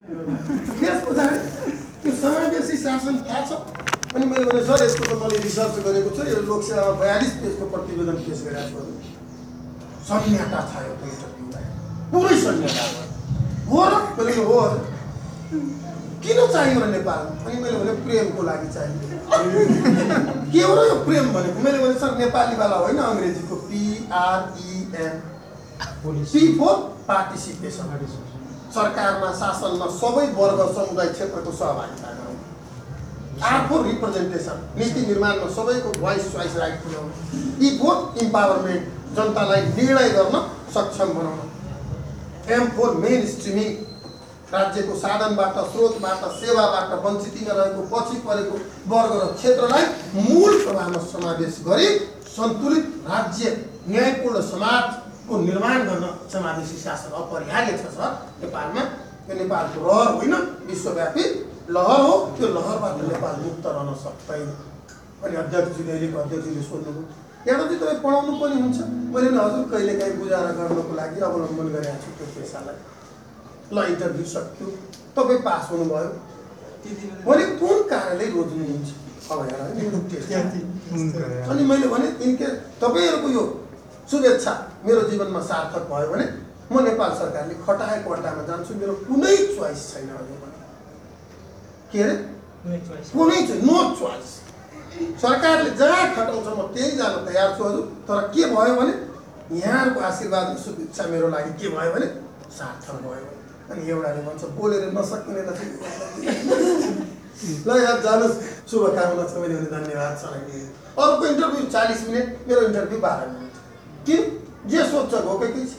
त्यस पछाडि त्यो समावेशी शासन थाहा छ। अनि मैले भने सर यसको त मैले रिसर्च गरेको छु, यो लोकसेवामा 42 पेजको प्रतिवेदन पेश गरेको छु। संज्ञाता छ यो इन्टरभ्यूलाई, पुरै संज्ञाता हो र मैले हो किन चाहियो र नेपाल? अनि मैले भने प्रेमको लागि चाहियो। के हो र यो प्रेम भनेको? मैले भने सर नेपालीवाला होइन, अङ्ग्रेजीको PREM, पी फर पार्टिसिपेसन, सरकारमा शासनमा सबै वर्ग समुदाय क्षेत्रको सहभागिता गरौँ। आर फर रिप्रेजेन्टेसन, नीति निर्माणमा सबैको भोइस चोइस राइट पुर्याउनु। ई फर इम्पावरमेन्ट, जनतालाई निर्णय गर्न सक्षम बनाउनु। एम फर मेन स्ट्रिमिङ, राज्यको साधनबाट स्रोतबाट सेवाबाट वञ्चितमा रहेको पछि परेको वर्ग र क्षेत्रलाई मूल प्रवाहमा समावेश गरी सन्तुलित राज्य न्यायपूर्ण समाजको निर्माण गर्न समावेशी शासन अपरिहार्य छ सर नेपालमा। यो नेपालको रहर होइन, विश्वव्यापी लहर हो। त्यो लहरबाट नेपाल मुक्त रहन सक्दैन। अनि अध्यक्षजीले अहिलेको अध्यक्षजीले सोध्नुभयो यादवजी तपाईँ पढाउनु पनि हुन्छ? मैले नि हजुर कहिलेकाहीँ गुजारा गर्नको लागि अवलम्बन गरेको छु त्यो पेसालाई। ल इन्टरभ्यू सक्यो, तपाईँ पास हुनुभयो भने कुन कार्यालय रोज्नुहुन्छ? अब हेर अनि मैले भने इनकेस तपाईँहरूको यो शुभेच्छा मेरो जीवनमा सार्थक भयो भने म नेपाल सरकारले खटाएको अड्डामा जान्छु। मेरो कुनै चोइस छैन अहिले भने। के अरे कुनै चाहिँ नो चोइस। सरकारले जहाँ खटाउँछ म त्यही जान तयार छु हजुर। तर के भयो भने यहाँहरूको आशीर्वाद र शुभेच्छा मेरो लागि के भयो भने सार्थक भयो। अनि एउटाले भन्छ बोलेर नसक्ने ल यार जानुहोस्, शुभकामना छ। मैले भने धन्यवाद छ। अर्को इन्टरभ्यू 40 मिनट, मेरो इन्टरभ्यू 12 मिनट। किन जे सोध्छ भोकै यो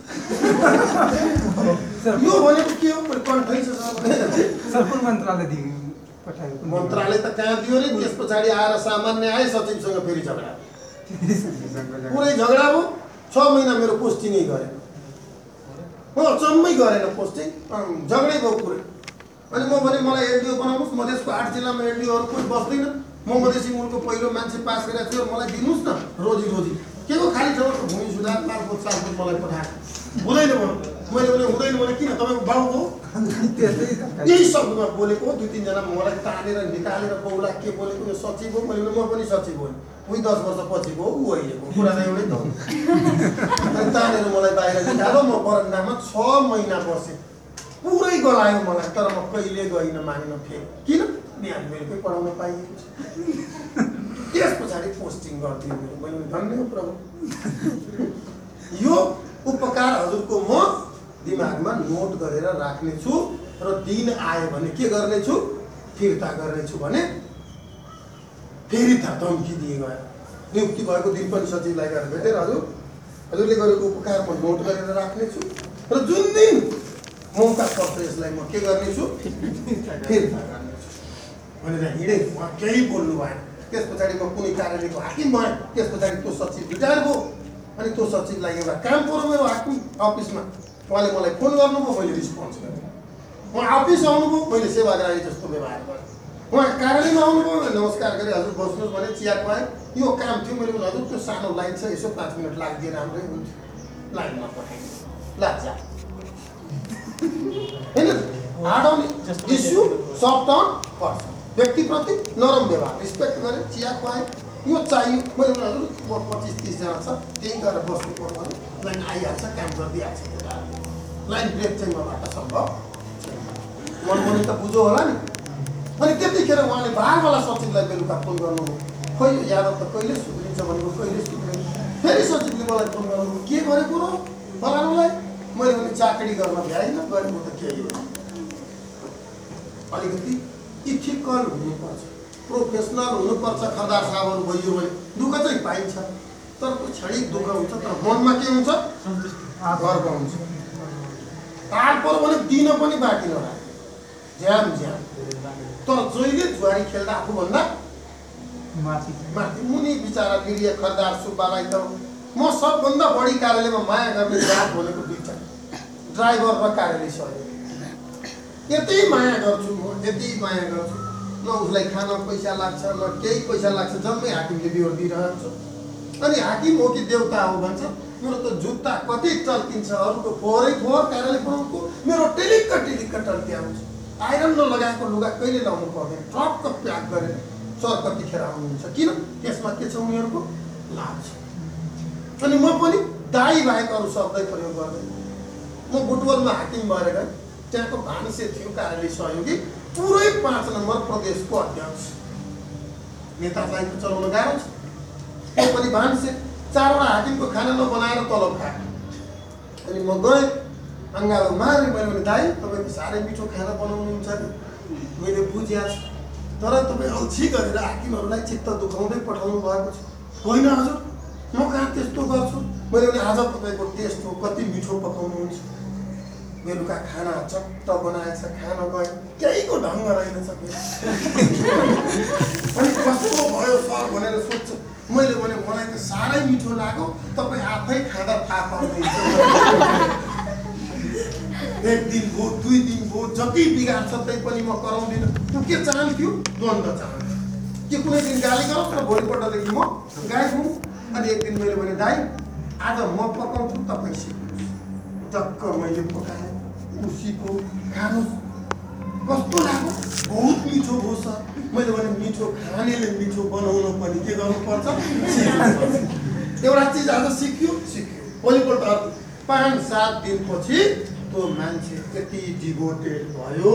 भनेको के हो? कन्ठै छ सर मन्त्रालय त कहाँ दियो रे? त्यस पछाडि आएर सामान्य आए सचिवसँग फेरि झगडा, पुरै झगडा हो। 6 महिना मेरो पोस्टिङै गरेन, चम्मै गरेन पोस्टिङ, झगडै भयो पुरै। अनि म भने मलाई एलडिओ बनाउनुहोस्, मधेसको 8 जिल्लामा एलडिओहरू कोही बस्दैन, म मधेसी मुलको पहिलो मान्छे पास गरेको थियो, मलाई दिनुहोस् न रोजी के को खाली ठाउँको भूमि सुधार मार्फत सालफुट मलाई पठाएको हुँदैन भन्नु। मैले भने हुँदैन भने किन? तपाईँको बाउ हो यही शब्दमा बोलेको। 2-3 जना मलाई तानेर निकालेर बौला के बोलेको यो सचिव हो। मैले म पनि सचिव हो, उही 10 वर्ष पछिको हो, ऊ अहिलेको कुरा त एउटै त हो। तानेर मलाई बाहिर निकालो, म बरन्डामा 6 महिना बसेँ, पुरै गलायो मलाई। तर म कहिले गइनँ, माग्न फेरि किन? बिहान बेलुकै पढाउन पाइएको छ। त्यस पछाडि पोस्टिङ गरिदियो मेरो। मैले धन्य प्रभु, यो उपकार हजुरको म दिमागमा नोट गरेर राख्नेछु र दिन आयो भने के गर्नेछु? फिर्ता गर्नेछु भने फेरि त धम्की दिए गयो। नियुक्ति भएको दिन पनि सचिवलाई गएर भेटेर हजुरले गरेको उपकार म नोट गरेर राख्नेछु र जुन दिन मौका पर्छ यसलाई म के गर्नेछु? फिर्ता गर्नेछु भनेर हिँडेँ। उहाँ केही बोल्नु भएन। त्यस पछाडि म कुनै कार्यालयको हाकिम भएँ। त्यस पछाडि त्यो सचिव रिटायर भयो। अनि त्यो सचिवलाई एउटा काम पऱ्यो मेरो हाकिम अफिसमा। उहाँले मलाई फोन गर्नुभयो, मैले रिस्पोन्स गरेँ। उहाँ अफिस आउनुभयो, मैले सेवाग्राही जस्तो व्यवहार गरेँ। उहाँ कार्यालयमा आउनुभयो, नमस्कार गरेँ, हजुर बस्नुहोस् भने चिया खुवाएँ। यो काम थियो, मैले भने हजुर त्यो सानो लाइन छ, यसो 5 मिनट लाग्दिए राम्रै हुन्थ्यो। लाइनमा पठाइदिनु लाग्छ होइन। Hard on issue, soft on person, व्यक्तिप्रति नरम व्यवहार, रिस्पेक्ट गरेँ, चिया खुवाएँ। यो चाहियो। मैले भने हजुर म 25-30 जना छ, त्यही गरेर बस्नु पर्यो भने लाइन आइहाल्छ, काम गरिदिइहाल्छ। लाइन ब्रेक चाहिँ मबाट सम्भव मनमनी त बुझो होला नि। अनि त्यतिखेर उहाँले बारवाला सचिवलाई बेलुका फोन गर्नुभयो। खोइ यो यादव त कहिले सुध्रिन्छ भनेको कहिले सुध्रिन्छ। फेरि सचिवले मलाई फोन गर्नुभयो, के गरेको र फलानुलाई? मैले भने चाकरी गर्न भ्याइन, गरेको त केही हो। अलिकति इथिकल हुनुपर्छ, प्रोफेसनल हुनुपर्छ। खरदार साहबहरू भइयो भने दुःख चाहिँ पाइन्छ, तर क्षणिक दुःख हुन्छ, तर मनमा के हुन्छ? गर्व हुन्छ। ताल पऱ्यो भने दिन पनि बाँकी नराख्यो, ज्याम। तर जहिले जुवारी खेल्दा आफूभन्दा माथि मुनि बिचरा निरीह खरदार सुब्बालाई त म सबभन्दा बढी कार्यालयमा माया गर्ने जात भनेको 2टा, ड्राइभर र कार्यालय सहयोग। यति माया गर्छु म, यति माया गर्छु। न उसलाई खान पैसा लाग्छ, न केही पैसा लाग्छ, जम्मै हाकिमले बिहोर दिइरहन्छ। अनि हाकिम हो कि देउता हो भन्छ। मेरो त जुत्ता कति टल्किन्छ, अरूको फोहोरै फोहोर कार्यालय बनाउनुको, मेरो टेलिक्क टल्किआउँछ। आइरन नलगाएको लुगा कहिले लाउनु पर्दैन, टक्क प्याक गरेर सर कतिखेर आउनुहुन्छ, किन त्यसमा के छ उनीहरूको लाभ छ। अनि म पनि दाई बाहेक अरू शब्दै प्रयोग गर्दैन। म बुटवलमा हाकिम भएर गएँ, त्यहाँको भान्से थियो कार्यालय सहयोगी, पुरै 5 नम्बर प्रदेशको अध्यक्ष, नेतालाई त चलाउन गाह्रो छ। त्यो पनि भान्से 4वटा हाकिमको खाना नबनाएर तलब खायो। अनि म गएँ अङ्गालो मारेँ, मैले भने दाइ तपाईँको साह्रै मिठो खाना बनाउनुहुन्छ नि, मैले बुझ्या छु, तर तपाईँ अल्छी गरेर हाकिमहरूलाई चित्त दुखाउँदै पठाउनु भएको छ। होइन हजुर, म कहाँ त्यस्तो गर्छु। मैले भने आज तपाईँको टेस्ट हो, कति मिठो पकाउनुहुन्छ। बेलुका खाना चट्ट बनाएछ, खाना गयो, केहीको ढङ्ग रहेनछ। अनि कस्तो भयो सर भनेर सोध्छु। मैले भने मलाई त साह्रै मिठो लाग्यो, तपाईँ आफै खाँदा थाहा पाउनुहुन्छ। 1 दिन भयो, 2 दिन भयो, जति बिगार्छ त्यही पनि म कराउँदिनँ। त्यो के चाहन्थ्यो? द्वन्द चाहन्थ्यो कि कुनै दिन गाली गरोस् र भोलिपल्टदेखि म गाई हुँ। अनि एक दिन मैले भने दाइ आज म पकाउँछु, तपाईँ सिक्नुहोस्। टक्क मैले पकाएँ, उसीको खानुहोस्, कस्तो लाग्यो? बहुत मिठो भयो सर। मैले भने मिठो खानेले मिठो बनाउन पनि के गर्नुपर्छ? एउटा चिज आज सिक्यो। भोलिपल्ट 5-7 दिनपछि त्यो मान्छे यति डिभोटेड भयो,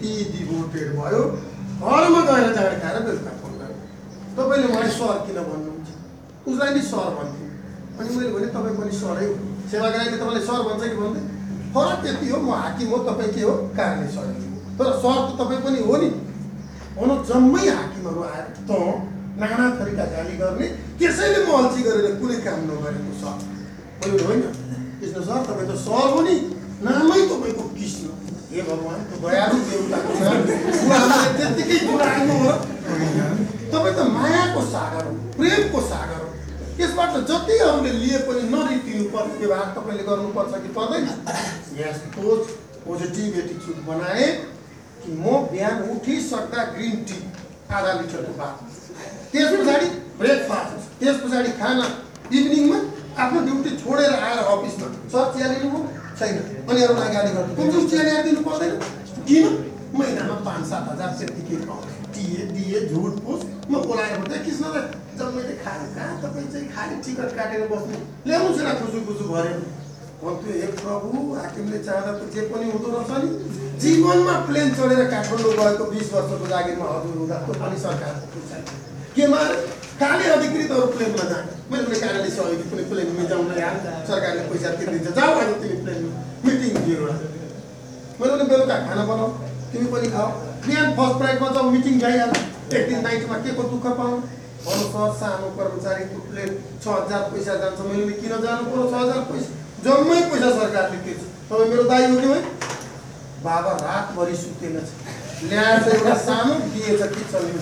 घरमा गएर जाँड खाएर बेलुका फोन गर्यो, तपाईँले मलाई सर किन भन्नुहुन्छ? उसलाई नि सर भन्थ्यो। अनि मैले भने तपाईँ पनि सरै हो, सेवाग्राहीले तपाईँलाई सर भन्छ कि भन्दै? फरक यति हो, म हाकिम हो, तपाईँ के हो? कार्यालय सहयोगी। तर सर त तपाईँ पनि हो नि। भनौँ जम्मै हाकिमहरू आएर त नाना थरीका गाली गर्ने, त्यसैले म अल्छी गरेर कुनै काम नगरेको सर। मैले होइन कृष्ण सर, तपाईँ त सर हो नि, नामै तपाईँको कृष्ण। हे भगवान्, त्यो दयालु देवताको नाम उहाँले त्यत्तिकै जुराएको हो। तपाईँ त मायाको सागर हो, प्रेमको सागर हो। यसबाट जति अरूले लिए पनि नरितिनु पर्ने व्यवहार तपाईँले गर्नुपर्छ कि पर्दैन? यस्तो पोजिटिभ एटिच्युड बनाए कि म बिहान उठिसक्दा ग्रिन टी आधा लिटरको बात, त्यस पछाडि ब्रेकफास्ट, त्यस पछाडि खाना, इभिनिङमा आफ्नो ड्युटी छोडेर आएर अफिसमा सर चिया लिनुभयो छैन, अनि अरूलाई गाली गर्नु कमजोर चिया ल्याएर दिनु पर्दैन? किन? महिनामा 5-7 हजार त्यत्तिकै पाउँछ। दिए झुट फुस। म बोलाएर भन्दा कृष्णलाई जब मैले खाएँ, कहाँ तपाईँ चाहिँ खाली टिकट काटेर बस्नु, ल्याउनु छैन खुसु भरेर भन्थ्यो। हे प्रभु, हाकिमले चाहँदा त जे पनि हुँदो रहेछ नि। जीवनमा प्लेन चढेर काठमाडौँ गएको 20 वर्षको जागिरमा हजुर हुँदा त्यो पनि सरकारको पैसा केमा खाली अधिकृतहरू प्लेनमा जाने। मैले पनि कार्यालय सहयोगी कुनै प्लेनमा जाउँ न यार, सरकारले पैसा तिर्दिन्छ, जाऊ आज तिमी प्लेनमा, मिटिङ थियो एउटा। मैले पनि बेलुका खाना बनाऊ, तिमी पनि खाऊ, बिहान फर्स्ट फ्लाइटमा जाऊ, मिटिङ भइहाल्छ। एक दिन नाइटमा के को दुःख पाउनु? भन्नु सर, सानो कर्मचारीको प्लेन 6000 पैसा जान्छ। मैले किन जानु पर्यो 6000 पैसा? जम्मै पैसा सरकारले तिर्छ। तपाईँ मेरो दाइ हो कि होइन? बाबा रातभरि सुतेन छ, ल्याएर एउटा सानो दिएछ किचनमा।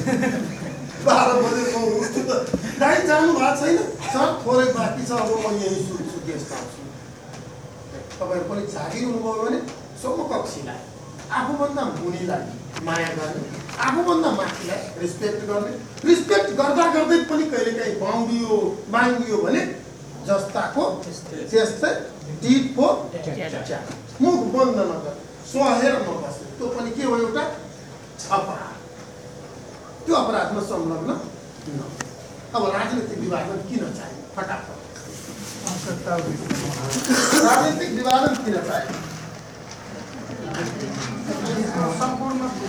12 बजे म उठ्छु त दाइ जानु भएको छैन सर, थोरै बाँकी छ, अब म यहीँ सुत्छु, गेस्ट आउँछु। तपाईँहरू पनि जागिर हुनुभयो भने समकक्षीलाई, आफूभन्दा मुनिलाई माया गर्ने, आफूभन्दा माथिलाई रेस्पेक्ट गर्ने। रेस्पेक्ट गर्दा गर्दै पनि कहिलेकाहीँ बाङ्गियो भने जस्ताको त्यस्तै, टिट फो ट्याट, मुख बन्द नगर, सहेर नबस्ने, त्यो पनि के हो? एउटा अपराध। त्यो अपराधमा संलग्न न। अब राजनीतिक विभाजन किन चाहियो? फटाफट राजनीतिक विभाजन किन चाहियो? सम्पूर्ण